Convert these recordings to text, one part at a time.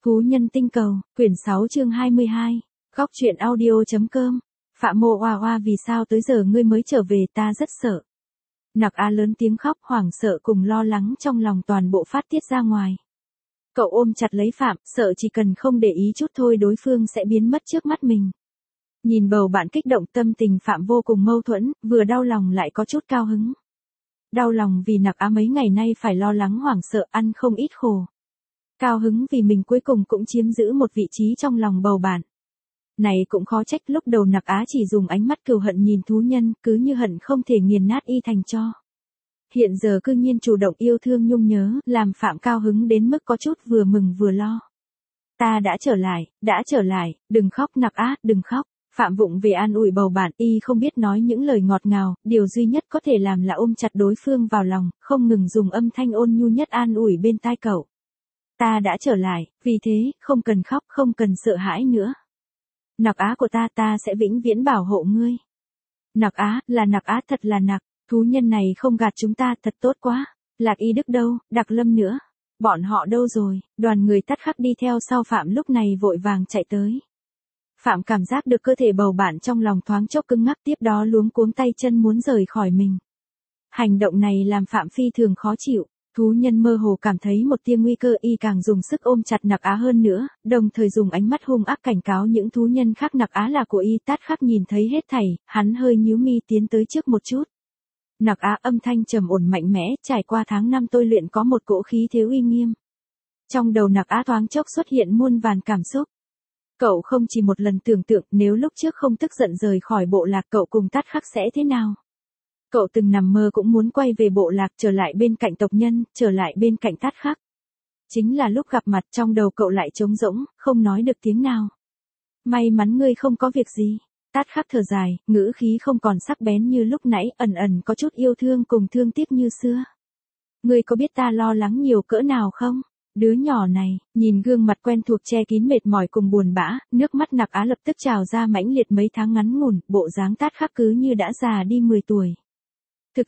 Thú nhân tinh cầu, quyển 6 chương 22. Góc truyện audio.com. Phạm Mộ Oa Oa, vì sao tới giờ ngươi mới trở về, ta rất sợ. Nặc Á lớn tiếng khóc, hoảng sợ cùng lo lắng trong lòng toàn bộ phát tiết ra ngoài. Cậu ôm chặt lấy Phạm, sợ chỉ cần không để ý chút thôi đối phương sẽ biến mất trước mắt mình. Nhìn bầu bạn kích động, tâm tình Phạm vô cùng mâu thuẫn, vừa đau lòng lại có chút cao hứng. Đau lòng vì Nặc Á mấy ngày nay phải lo lắng hoảng sợ, ăn không ít khổ. Cao hứng vì mình cuối cùng cũng chiếm giữ một vị trí trong lòng bầu bạn. Này cũng khó trách lúc đầu Nặc Á chỉ dùng ánh mắt cừu hận nhìn thú nhân, cứ như hận không thể nghiền nát y thành tro. Hiện giờ cư nhiên chủ động yêu thương nhung nhớ, làm Phạm cao hứng đến mức có chút vừa mừng vừa lo. Ta đã trở lại, đừng khóc Nặc Á, đừng khóc. Phạm vụng về an ủi bầu bạn, y không biết nói những lời ngọt ngào, điều duy nhất có thể làm là ôm chặt đối phương vào lòng, không ngừng dùng âm thanh ôn nhu nhất an ủi bên tai cậu. Ta đã trở lại, vì thế, không cần khóc, không cần sợ hãi nữa. Nặc Á của ta sẽ vĩnh viễn bảo hộ ngươi. Nặc Á, là Nặc Á, thật là Nặc, thú nhân này không gạt chúng ta, thật tốt quá. Lạc Y Đức đâu, Đặc Lâm nữa. Bọn họ đâu rồi? Đoàn người Tát Khắc đi theo sau Phạm lúc này vội vàng chạy tới. Phạm cảm giác được cơ thể bầu bạn trong lòng thoáng chốc cứng ngắc, tiếp đó luống cuống tay chân muốn rời khỏi mình. Hành động này làm Phạm phi thường khó chịu. Thú nhân mơ hồ cảm thấy một tia nguy cơ, y càng dùng sức ôm chặt Nặc Á hơn nữa, đồng thời dùng ánh mắt hung ác cảnh cáo những thú nhân khác Nặc Á là của y. Tát Khắc nhìn thấy hết thảy, hắn hơi nhíu mi tiến tới trước một chút. Nặc Á, âm thanh trầm ổn mạnh mẽ, trải qua tháng năm tôi luyện có một cỗ khí thế uy nghiêm. Trong đầu Nặc Á thoáng chốc xuất hiện muôn vàn cảm xúc. Cậu không chỉ một lần tưởng tượng nếu lúc trước không tức giận rời khỏi bộ lạc cậu cùng Tát Khắc sẽ thế nào. Cậu từng nằm mơ cũng muốn quay về bộ lạc, trở lại bên cạnh tộc nhân, trở lại bên cạnh Tát Khắc. Chính là lúc gặp mặt trong đầu cậu lại trống rỗng, không nói được tiếng nào. May mắn ngươi không có việc gì. Tát Khắc thở dài, ngữ khí không còn sắc bén như lúc nãy, ẩn ẩn có chút yêu thương cùng thương tiếc như xưa. Ngươi có biết ta lo lắng nhiều cỡ nào không? Đứa nhỏ này, nhìn gương mặt quen thuộc che kín mệt mỏi cùng buồn bã, nước mắt Nặc Á lập tức trào ra mãnh liệt. Mấy tháng ngắn ngủn, bộ dáng Tát Khắc cứ như đã già đi 10 tuổi. Thực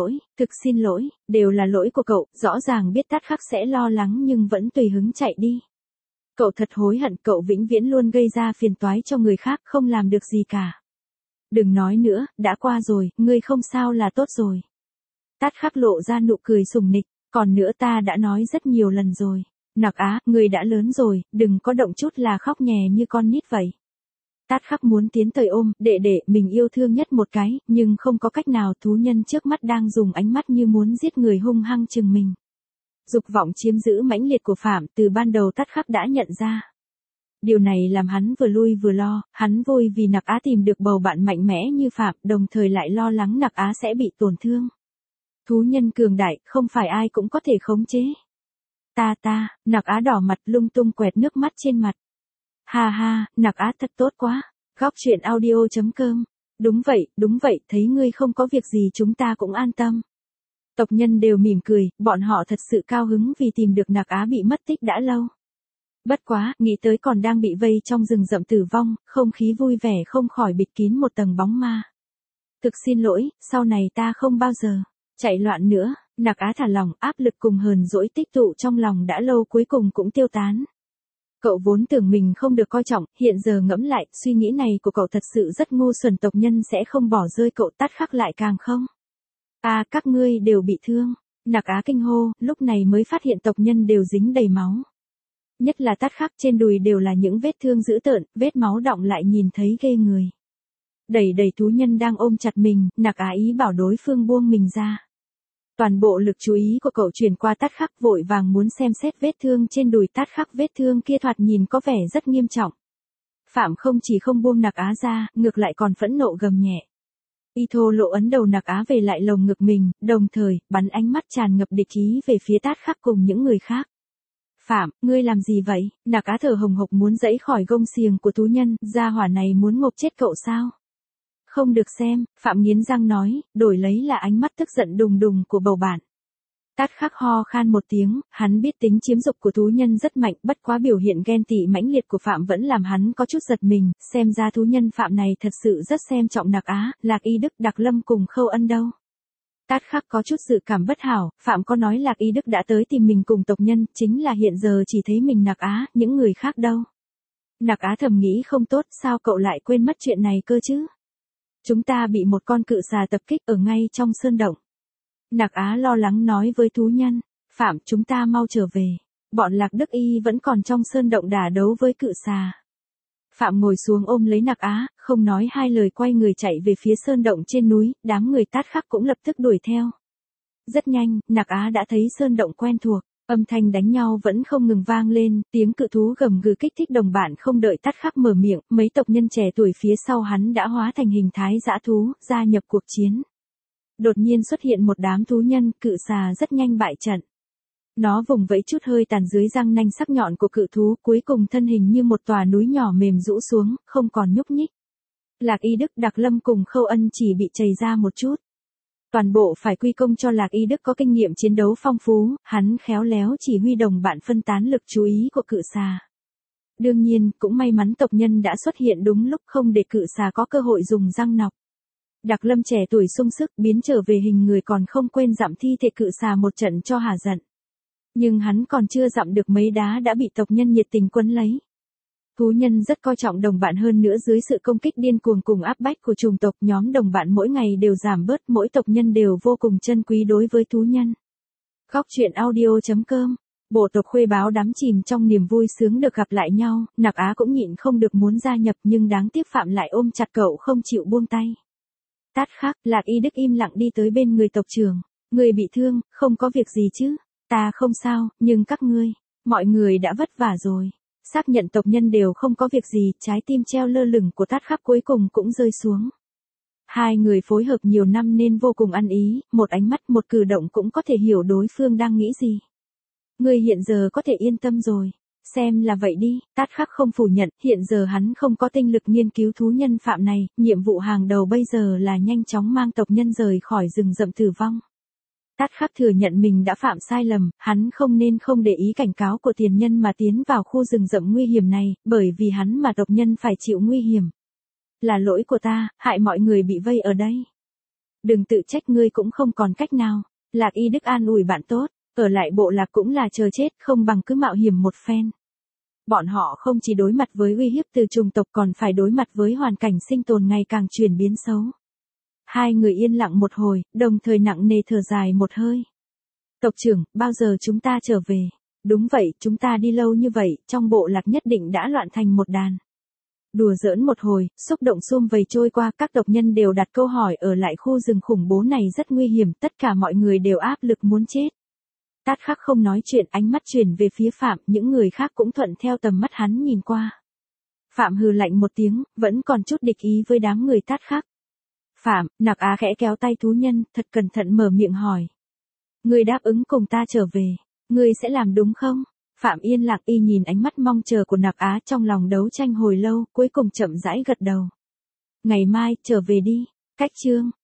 xin lỗi, đều là lỗi của cậu, rõ ràng biết Tát Khắc sẽ lo lắng nhưng vẫn tùy hứng chạy đi. Cậu thật hối hận, cậu vĩnh viễn luôn gây ra phiền toái cho người khác, không làm được gì cả. Đừng nói nữa, đã qua rồi, ngươi không sao là tốt rồi. Tát Khắc lộ ra nụ cười sùng nịch, còn nữa ta đã nói rất nhiều lần rồi. Nặc Á, ngươi đã lớn rồi, đừng có động chút là khóc nhè như con nít vậy. Tát Khắc muốn tiến tới ôm, đệ mình yêu thương nhất một cái, nhưng không có cách nào, thú nhân trước mắt đang dùng ánh mắt như muốn giết người hung hăng chừng mình. Dục vọng chiếm giữ mãnh liệt của Phạm từ ban đầu Tát Khắc đã nhận ra. Điều này làm hắn vừa lui vừa lo, hắn vui vì Nặc Á tìm được bầu bạn mạnh mẽ như Phạm, đồng thời lại lo lắng Nặc Á sẽ bị tổn thương. Thú nhân cường đại, không phải ai cũng có thể khống chế. Nặc Á đỏ mặt lung tung quẹt nước mắt trên mặt. Ha, Nặc Á thật tốt quá. Góc truyện audio.com. Đúng vậy, thấy ngươi không có việc gì chúng ta cũng an tâm. Tộc nhân đều mỉm cười, bọn họ thật sự cao hứng vì tìm được Nặc Á bị mất tích đã lâu. Bất quá, nghĩ tới còn đang bị vây trong rừng rậm tử vong, không khí vui vẻ không khỏi bịt kín một tầng bóng ma. Thực xin lỗi, sau này ta không bao giờ chạy loạn nữa. Nặc Á thả lòng, áp lực cùng hờn dỗi tích tụ trong lòng đã lâu cuối cùng cũng tiêu tán. Cậu vốn tưởng mình không được coi trọng, hiện giờ ngẫm lại, suy nghĩ này của cậu thật sự rất ngu xuẩn, tộc nhân sẽ không bỏ rơi cậu, Tát Khắc lại càng không. Các ngươi đều bị thương. Nặc Á kinh hô, lúc này mới phát hiện tộc nhân đều dính đầy máu. Nhất là Tát Khắc, trên đùi đều là những vết thương dữ tợn, vết máu đọng lại nhìn thấy ghê người. Đẩy thú nhân đang ôm chặt mình, Nặc Á ý bảo đối phương buông mình ra. Toàn bộ lực chú ý của cậu chuyển qua Tát Khắc, vội vàng muốn xem xét vết thương trên đùi Tát Khắc, vết thương kia thoạt nhìn có vẻ rất nghiêm trọng. Phạm không chỉ không buông Nặc Á ra, ngược lại còn phẫn nộ gầm nhẹ. Y thô lộ ấn đầu Nặc Á về lại lồng ngực mình, đồng thời, bắn ánh mắt tràn ngập địch ý về phía Tát Khắc cùng những người khác. Phạm, ngươi làm gì vậy? Nặc Á thở hồng hộc muốn giãy khỏi gông xiềng của thú nhân, gia hỏa này muốn ngộp chết cậu sao? Không được xem, Phạm nghiến răng nói, đổi lấy là ánh mắt tức giận đùng đùng của bầu bạn. Tát Khắc ho khan một tiếng, hắn biết tính chiếm dục của thú nhân rất mạnh, bất quá biểu hiện ghen tị mãnh liệt của Phạm vẫn làm hắn có chút giật mình, xem ra thú nhân Phạm này thật sự rất xem trọng Nặc Á. Lạc Y Đức, Đặc Lâm cùng Khâu Ân đâu? Tát khắc có chút dự cảm bất hảo, Phạm có nói Lạc Y Đức đã tới tìm mình cùng tộc nhân, chính là hiện giờ chỉ thấy mình Nặc Á, những người khác đâu. Nặc Á thầm nghĩ không tốt, sao cậu lại quên mất chuyện này cơ chứ? Chúng ta bị một con cự xà tập kích ở ngay trong sơn động. Nặc Á lo lắng nói với thú nhân, Phạm chúng ta mau trở về. Bọn Lạc Đức Y vẫn còn trong sơn động đả đấu với cự xà. Phạm ngồi xuống ôm lấy Nặc Á, không nói hai lời quay người chạy về phía sơn động trên núi, đám người Tát khắc cũng lập tức đuổi theo. Rất nhanh, Nặc Á đã thấy sơn động quen thuộc, âm thanh đánh nhau vẫn không ngừng vang lên, tiếng cự thú gầm gừ kích thích đồng bạn không đợi Tát khắc mở miệng, mấy tộc nhân trẻ tuổi phía sau hắn đã hóa thành hình thái dã thú, gia nhập cuộc chiến. Đột nhiên xuất hiện một đám thú nhân, cự xà rất nhanh bại trận. Nó vùng vẫy chút hơi tàn dưới răng nanh sắc nhọn của cự thú, cuối cùng thân hình như một tòa núi nhỏ mềm rũ xuống, không còn nhúc nhích. Lạc Y Đức, Đặc Lâm cùng Khâu Ân chỉ bị chày ra một chút. Toàn bộ phải quy công cho Lạc Y Đức có kinh nghiệm chiến đấu phong phú, hắn khéo léo chỉ huy đồng bạn phân tán lực chú ý của cự xà. Đương nhiên, cũng may mắn tộc nhân đã xuất hiện đúng lúc không để cự xà có cơ hội dùng răng nọc. Đặc Lâm trẻ tuổi sung sức biến trở về hình người còn không quên dặm thi thể cự xà một trận cho hả giận. Nhưng hắn còn chưa dặm được mấy đá đã bị tộc nhân nhiệt tình quấn lấy. Thú nhân rất coi trọng đồng bạn hơn nữa dưới sự công kích điên cuồng cùng áp bách của chủng tộc, nhóm đồng bạn mỗi ngày đều giảm bớt, mỗi tộc nhân đều vô cùng trân quý đối với thú nhân. Góc truyện audio.com. Bộ tộc Khuê Báo đắm chìm trong niềm vui sướng được gặp lại nhau, Nặc Á cũng nhịn không được muốn gia nhập nhưng đáng tiếc Phạm lại ôm chặt cậu không chịu buông tay. Tát khắc, Lạc Y Đức im lặng đi tới bên người tộc trưởng. Người bị thương, không có việc gì chứ? Ta không sao, nhưng các ngươi, mọi người đã vất vả rồi. Xác nhận tộc nhân đều không có việc gì, trái tim treo lơ lửng của Tát khắc cuối cùng cũng rơi xuống. Hai người phối hợp nhiều năm nên vô cùng ăn ý, một ánh mắt một cử động cũng có thể hiểu đối phương đang nghĩ gì. Ngươi hiện giờ có thể yên tâm rồi. Xem là vậy đi, Tát khắc không phủ nhận, hiện giờ hắn không có tinh lực nghiên cứu thú nhân Phạm này, nhiệm vụ hàng đầu bây giờ là nhanh chóng mang tộc nhân rời khỏi rừng rậm tử vong. Tát khắc thừa nhận mình đã phạm sai lầm, hắn không nên không để ý cảnh cáo của tiền nhân mà tiến vào khu rừng rậm nguy hiểm này, bởi vì hắn mà tộc nhân phải chịu nguy hiểm. Là lỗi của ta, hại mọi người bị vây ở đây. Đừng tự trách, ngươi cũng không còn cách nào. Lạc Y Đức an ủi bạn tốt, ở lại bộ lạc cũng là chờ chết, không bằng cứ mạo hiểm một phen. Bọn họ không chỉ đối mặt với uy hiếp từ chủng tộc còn phải đối mặt với hoàn cảnh sinh tồn ngày càng chuyển biến xấu. Hai người yên lặng một hồi, đồng thời nặng nề thở dài một hơi. Tộc trưởng, bao giờ chúng ta trở về? Đúng vậy, chúng ta đi lâu như vậy, trong bộ lạc nhất định đã loạn thành một đàn. Đùa giỡn một hồi, xúc động sum vầy trôi qua, các tộc nhân đều đặt câu hỏi ở lại khu rừng khủng bố này rất nguy hiểm, tất cả mọi người đều áp lực muốn chết. Tát khắc không nói chuyện, ánh mắt chuyển về phía Phạm, những người khác cũng thuận theo tầm mắt hắn nhìn qua. Phạm hừ lạnh một tiếng, vẫn còn chút địch ý với đám người Tát khắc. Phạm, Nặc Á khẽ kéo tay thú nhân, thật cẩn thận mở miệng hỏi. Ngươi đáp ứng cùng ta trở về, ngươi sẽ làm đúng không? Phạm yên lặng y nhìn ánh mắt mong chờ của Nặc Á trong lòng đấu tranh hồi lâu, cuối cùng chậm rãi gật đầu. Ngày mai, trở về đi. Cách chương.